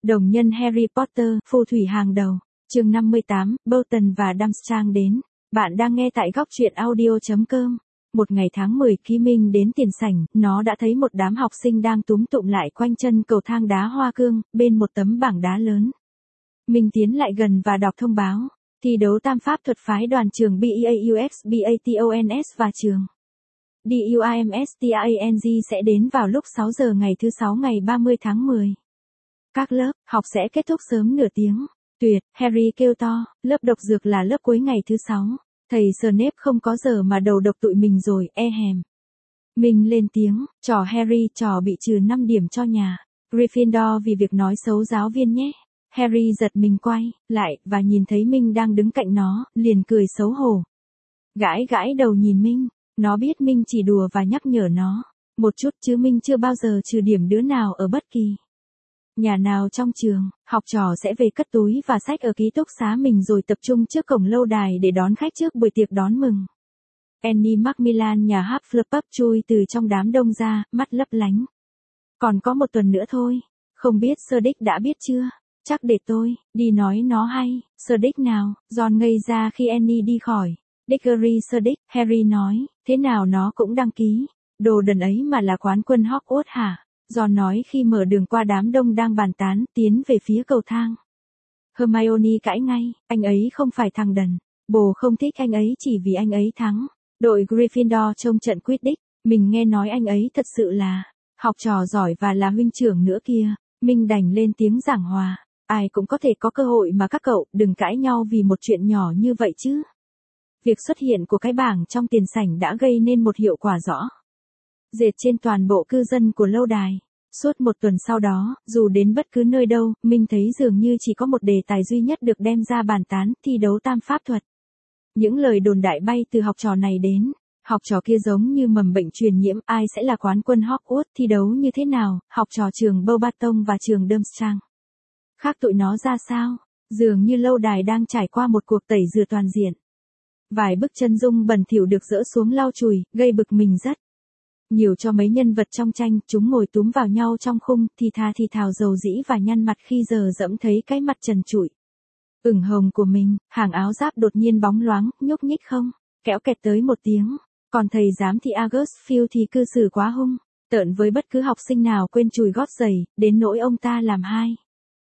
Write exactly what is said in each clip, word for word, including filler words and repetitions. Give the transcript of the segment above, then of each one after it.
Đồng nhân Harry Potter, phù thủy hàng đầu. Chương năm mươi tám, Bolton và Durmstrang đến. Bạn đang nghe tại góc truyện audio chấm com. Một ngày tháng mười, khi Minh đến tiền sảnh, nó đã thấy một đám học sinh đang túm tụm lại quanh chân cầu thang đá hoa cương, bên một tấm bảng đá lớn. Minh tiến lại gần và đọc thông báo. Thi đấu tam pháp thuật phái đoàn trường bê e a u ích Batons và trường Dumstang sẽ đến vào lúc sáu giờ ngày thứ sáu ngày ba mươi tháng mười. Các lớp học sẽ kết thúc sớm nửa tiếng. Tuyệt, Harry kêu to, lớp độc dược là lớp cuối ngày thứ sáu. Thầy Snape không có giờ mà đầu độc tụi mình rồi, e hèm. Mình lên tiếng, trò Harry trò bị trừ năm điểm cho nhà Gryffindor vì việc nói xấu giáo viên nhé. Harry giật mình quay lại và nhìn thấy Minh đang đứng cạnh nó, liền cười xấu hổ. Gãi gãi đầu nhìn Minh, nó biết Minh chỉ đùa và nhắc nhở nó một chút chứ Minh chưa bao giờ trừ điểm đứa nào ở bất kỳ nhà nào trong trường. Học trò sẽ về cất túi và sách ở ký túc xá mình rồi tập trung trước cổng lâu đài để đón khách trước buổi tiệc đón mừng. Annie Macmillan nhà Hufflepuff chui từ trong đám đông ra, mắt lấp lánh. Còn có một tuần nữa thôi, không biết Sir Dick đã biết chưa? Chắc để tôi đi nói nó hay. Sir Dick nào? Ron ngây ra khi Annie đi khỏi. Diggory Sir Dick, Harry nói, thế nào nó cũng đăng ký. Đồ đần ấy mà là quán quân Hogwarts hả? Ron nói khi mở đường qua đám đông đang bàn tán, tiến về phía cầu thang. Hermione cãi ngay, anh ấy không phải thằng đần. Bồ không thích anh ấy chỉ vì anh ấy thắng đội Gryffindor trong trận Quidditch. Mình nghe nói anh ấy thật sự là học trò giỏi và là huynh trưởng nữa kia. Mình đành lên tiếng giảng hòa. Ai cũng có thể có cơ hội mà các cậu đừng cãi nhau vì một chuyện nhỏ như vậy chứ. Việc xuất hiện của cái bảng trong tiền sảnh đã gây nên một hiệu quả rõ rệt trên toàn bộ cư dân của lâu đài. Suốt một tuần sau đó, dù đến bất cứ nơi đâu, mình thấy dường như chỉ có một đề tài duy nhất được đem ra bàn tán, thi đấu tam pháp thuật. Những lời đồn đại bay từ học trò này đến. Học trò kia giống như mầm bệnh truyền nhiễm, ai sẽ là quán quân Hogwarts, thi đấu như thế nào, học trò trường Beauxbaton và trường Durmstrang. Khác tụi nó ra sao? Dường như lâu đài đang trải qua một cuộc tẩy rửa toàn diện. Vài bức chân dung bẩn thỉu được dỡ xuống lau chùi, gây bực mình rất nhiều cho mấy nhân vật trong tranh. Chúng ngồi túm vào nhau trong khung, thì tha thì thào dầu dĩ và nhăn mặt khi giờ dẫm thấy cái mặt trần trụi ửng hồng của mình. Hàng áo giáp đột nhiên bóng loáng, nhúc nhích không kéo kẹt tới một tiếng. Còn thầy giám thị August Field thì cư xử quá hung tợn với bất cứ học sinh nào quên chùi gót giày, đến nỗi ông ta làm hai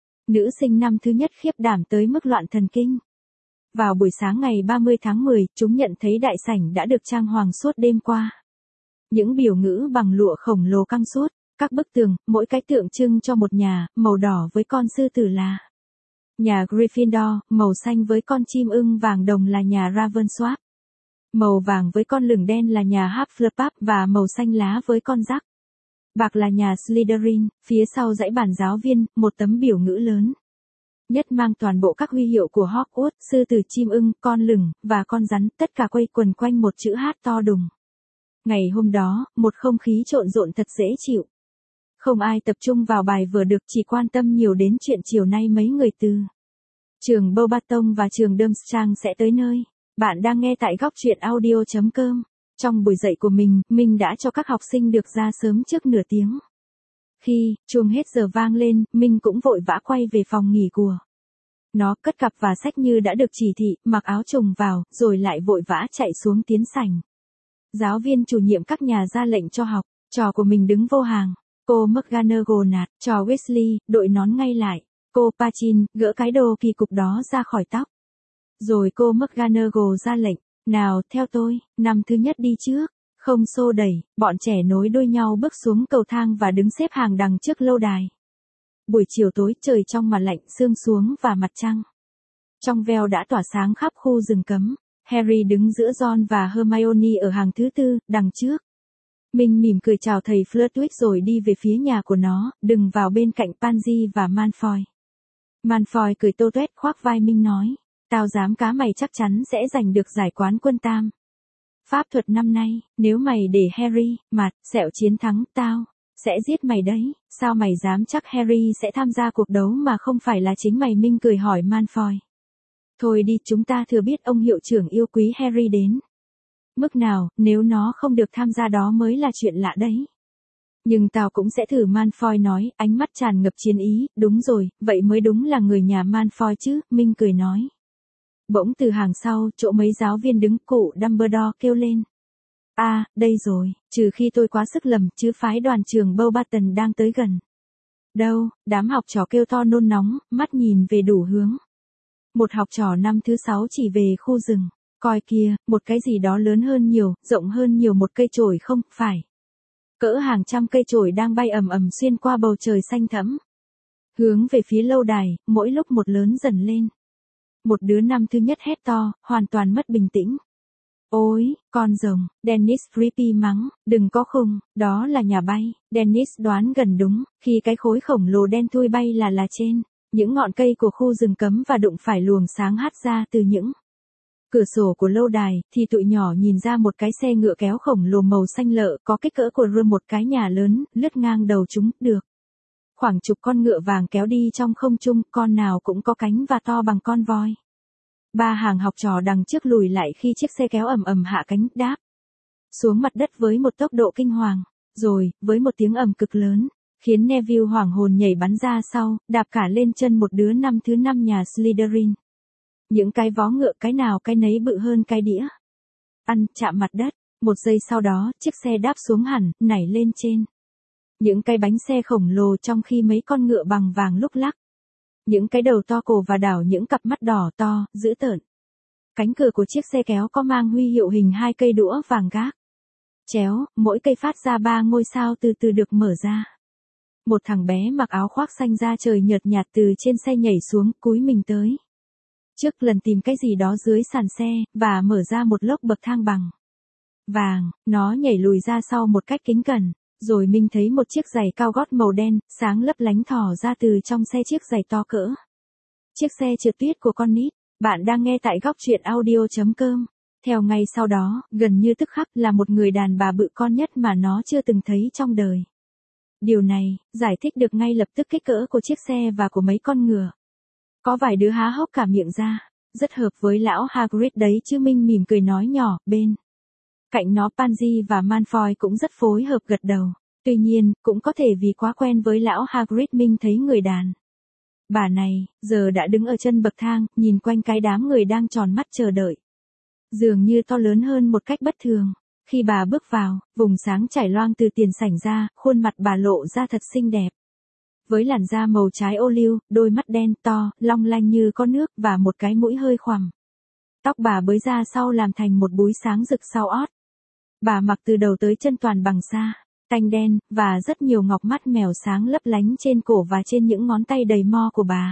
nữ sinh năm thứ nhất khiếp đảm tới mức loạn thần kinh. Vào buổi sáng ngày ba mươi tháng mười, chúng nhận thấy đại sảnh đã được trang hoàng suốt đêm qua. Những biểu ngữ bằng lụa khổng lồ căng suốt, các bức tường, mỗi cái tượng trưng cho một nhà, màu đỏ với con sư tử là nhà Gryffindor, màu xanh với con chim ưng vàng đồng là nhà Ravensworth, màu vàng với con lửng đen là nhà Hufflepuff và màu xanh lá với con dắc bạc là nhà Slytherin. Phía sau dãy bàn giáo viên, một tấm biểu ngữ lớn nhất mang toàn bộ các huy hiệu của Hogwarts, sư tử, chim ưng, con lửng và con rắn, tất cả quay quần quanh một chữ H to đùng. Ngày hôm đó, một không khí trộn rộn thật dễ chịu. Không ai tập trung vào bài vừa được, chỉ quan tâm nhiều đến chuyện chiều nay mấy người từ trường Beauxbaton và trường Durmstrang sẽ tới nơi. Bạn đang nghe tại góc truyện audio chấm com. Trong buổi dạy của mình, mình đã cho các học sinh được ra sớm trước nửa tiếng. Khi chuông hết giờ vang lên, mình cũng vội vã quay về phòng nghỉ của nó, cất cặp và sách như đã được chỉ thị, mặc áo trùng vào, rồi lại vội vã chạy xuống tiến sảnh. Giáo viên chủ nhiệm các nhà ra lệnh cho học trò của mình đứng vô hàng. Cô McGonagall nạt trò Weasley đội nón ngay lại. Cô Pachin gỡ cái đồ kỳ cục đó ra khỏi tóc. Rồi cô McGonagall ra lệnh, nào theo tôi, năm thứ nhất đi trước. Không xô đẩy, bọn trẻ nối đuôi nhau bước xuống cầu thang và đứng xếp hàng đằng trước lâu đài. Buổi chiều tối, trời trong mà lạnh, sương xuống và mặt trăng trong veo đã tỏa sáng khắp khu rừng cấm. Harry đứng giữa Ron và Hermione ở hàng thứ tư, đằng trước. Mình mỉm cười chào thầy Flitwick rồi đi về phía nhà của nó, đừng vào bên cạnh Pansy và Malfoy. Malfoy cười tô tuét khoác vai Minh nói, tao dám cá mày chắc chắn sẽ giành được giải quán quân tam pháp thuật năm nay, nếu mày để Harry, mặt, sẹo chiến thắng, tao sẽ giết mày đấy. Sao mày dám chắc Harry sẽ tham gia cuộc đấu mà không phải là chính mày? Minh cười hỏi Malfoy. Thôi đi, chúng ta thừa biết ông hiệu trưởng yêu quý Harry đến mức nào, nếu nó không được tham gia đó mới là chuyện lạ đấy. Nhưng tao cũng sẽ thử, Malfoy nói, ánh mắt tràn ngập chiến ý. Đúng rồi, vậy mới đúng là người nhà Malfoy chứ, Minh cười nói. Bỗng từ hàng sau, chỗ mấy giáo viên đứng, cụ Dumbledore kêu lên. A, à, đây rồi, trừ khi tôi quá sức lầm, chứ phái đoàn trường Beauxbaton đang tới gần. Đâu, đám học trò kêu to nôn nóng, mắt nhìn về đủ hướng. Một học trò năm thứ sáu chỉ về khu rừng. Coi kia, một cái gì đó lớn hơn nhiều, rộng hơn nhiều, một cây chổi không, phải. Cỡ hàng trăm cây chổi đang bay ầm ầm xuyên qua bầu trời xanh thẫm. Hướng về phía lâu đài, mỗi lúc một lớn dần lên. Một đứa năm thứ nhất hét to, hoàn toàn mất bình tĩnh. Ôi, con rồng, Dennis Creepy mắng, đừng có khùng, đó là nhà bay. Dennis đoán gần đúng, khi cái khối khổng lồ đen thui bay là là trên những ngọn cây của khu rừng cấm và đụng phải luồng sáng hắt ra từ những cửa sổ của lâu đài, thì tụi nhỏ nhìn ra một cái xe ngựa kéo khổng lồ màu xanh lợ có kích cỡ của rơm, một cái nhà lớn, lướt ngang đầu chúng, được. Khoảng chục con ngựa vàng kéo đi trong không trung, con nào cũng có cánh và to bằng con voi. Ba hàng học trò đằng trước lùi lại khi chiếc xe kéo ầm ầm hạ cánh, đáp xuống mặt đất với một tốc độ kinh hoàng. Rồi, với một tiếng ầm cực lớn, khiến Neville hoảng hồn nhảy bắn ra sau, đạp cả lên chân một đứa năm thứ năm nhà Slytherin. Những cái vó ngựa cái nào cái nấy bự hơn cái đĩa. Ăn, chạm mặt đất. Một giây sau đó, chiếc xe đáp xuống hẳn, nảy lên trên những cái bánh xe khổng lồ, trong khi mấy con ngựa bằng vàng lúc lắc. Những cái đầu to cổ và đảo những cặp mắt đỏ to, dữ tợn. Cánh cửa của chiếc xe kéo có mang huy hiệu hình hai cây đũa vàng gác chéo, mỗi cây phát ra ba ngôi sao từ từ được mở ra. Một thằng bé mặc áo khoác xanh da trời nhợt nhạt từ trên xe nhảy xuống, cúi mình tới trước lần tìm cái gì đó dưới sàn xe, và mở ra một lốc bậc thang bằng vàng. Nó nhảy lùi ra sau một cách kính cẩn, rồi mình thấy một chiếc giày cao gót màu đen, sáng lấp lánh thò ra từ trong xe, chiếc giày to cỡ chiếc xe trượt tuyết của con nít. Bạn đang nghe tại góc truyện audio chấm com. Theo ngay sau đó, gần như tức khắc, là một người đàn bà bự con nhất mà nó chưa từng thấy trong đời. Điều này, giải thích được ngay lập tức kích cỡ của chiếc xe và của mấy con ngựa. Có vài đứa há hốc cả miệng ra. Rất hợp với lão Hagrid đấy chứ, Minh mỉm cười nói nhỏ, bên cạnh nó Pansy và Malfoy cũng rất phối hợp gật đầu. Tuy nhiên, cũng có thể vì quá quen với lão Hagrid, Minh thấy người đàn bà này, giờ đã đứng ở chân bậc thang, nhìn quanh cái đám người đang tròn mắt chờ đợi. Dường như to lớn hơn một cách bất thường. Khi bà bước vào, vùng sáng trải loang từ tiền sảnh ra, khuôn mặt bà lộ ra thật xinh đẹp. Với làn da màu trái ô liu, đôi mắt đen to, long lanh như có nước, và một cái mũi hơi khoằm. Tóc bà bới ra sau làm thành một búi sáng rực sau ót. Bà mặc từ đầu tới chân toàn bằng sa tanh đen, và rất nhiều ngọc mắt mèo sáng lấp lánh trên cổ và trên những ngón tay đầy mo của bà.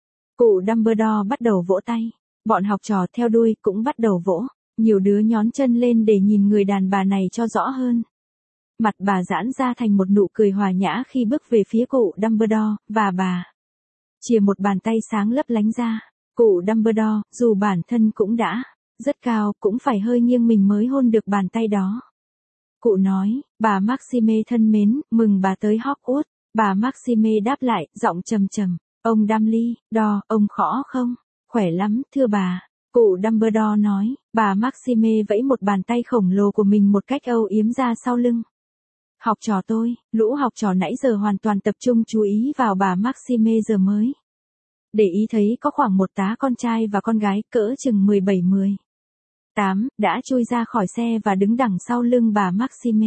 Cụ Dumbledore bắt đầu vỗ tay. Bọn học trò theo đuôi cũng bắt đầu vỗ. Nhiều đứa nhón chân lên để nhìn người đàn bà này cho rõ hơn. Mặt bà giãn ra thành một nụ cười hòa nhã khi bước về phía cụ Dumbledore, và bà chìa một bàn tay sáng lấp lánh ra. Cụ Dumbledore, dù bản thân cũng đã rất cao, cũng phải hơi nghiêng mình mới hôn được bàn tay đó. Cụ nói, bà Maxime thân mến, mừng bà tới Hogwarts. Bà Maxime đáp lại, giọng trầm trầm, ông Dumbledore, ông khỏ không? Khỏe lắm, thưa bà. Cụ Dumbledore nói, bà Maxime vẫy một bàn tay khổng lồ của mình một cách âu yếm ra sau lưng. Học trò tôi, lũ học trò nãy giờ hoàn toàn tập trung chú ý vào bà Maxime giờ mới để ý thấy có khoảng một tá con trai và con gái cỡ chừng mười bảy mười tám, đã chui ra khỏi xe và đứng đằng sau lưng bà Maxime.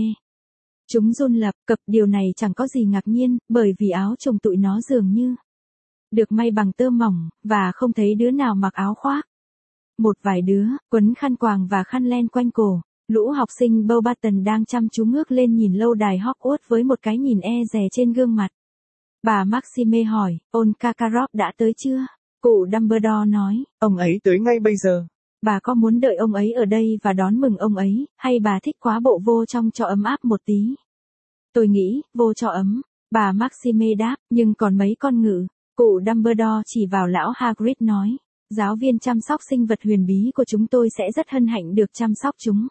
Chúng run lập cập, điều này chẳng có gì ngạc nhiên, bởi vì áo trùng tụi nó dường như được may bằng tơ mỏng, và không thấy đứa nào mặc áo khoác. Một vài đứa, quấn khăn quàng và khăn len quanh cổ. Lũ học sinh Beauxbaton đang chăm chú ngước lên nhìn lâu đài Hogwarts với một cái nhìn e dè trên gương mặt. Bà Maxime hỏi, Ôn Kakarot đã tới chưa? Cụ Dumbledore nói, ông ấy tới ngay bây giờ. Bà có muốn đợi ông ấy ở đây và đón mừng ông ấy, hay bà thích quá bộ vô trong cho ấm áp một tí? Tôi nghĩ, vô cho ấm. Bà Maxime đáp, nhưng còn mấy con ngựa. Cụ Dumbledore chỉ vào lão Hagrid nói, giáo viên chăm sóc sinh vật huyền bí của chúng tôi sẽ rất hân hạnh được chăm sóc chúng.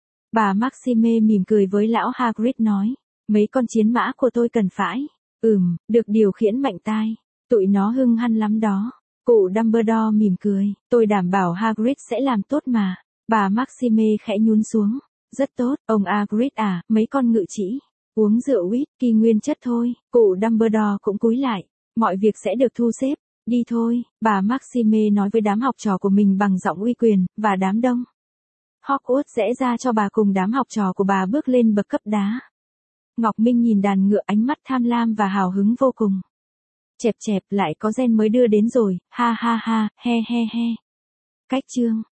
Bà Maxime mỉm cười với lão Hagrid nói, mấy con chiến mã của tôi cần phải, ừm, được điều khiển mạnh tai. Tụi nó hưng hăng lắm đó. Cụ Dumbledore mỉm cười, tôi đảm bảo Hagrid sẽ làm tốt mà. Bà Maxime khẽ nhún xuống, rất tốt, ông Hagrid à, mấy con ngự chỉ Uống rượu whisky nguyên chất thôi, cụ Dumbledore cũng cúi lại. Mọi việc sẽ được thu xếp. Đi thôi, bà Maxime nói với đám học trò của mình bằng giọng uy quyền, và đám đông. Hogwarts sẽ ra cho bà cùng đám học trò của bà bước lên bậc cấp đá. Ngọc Minh nhìn đàn ngựa ánh mắt tham lam và hào hứng vô cùng. Chẹp chẹp lại có gen mới đưa đến rồi, ha ha ha, he he he. Cách chương.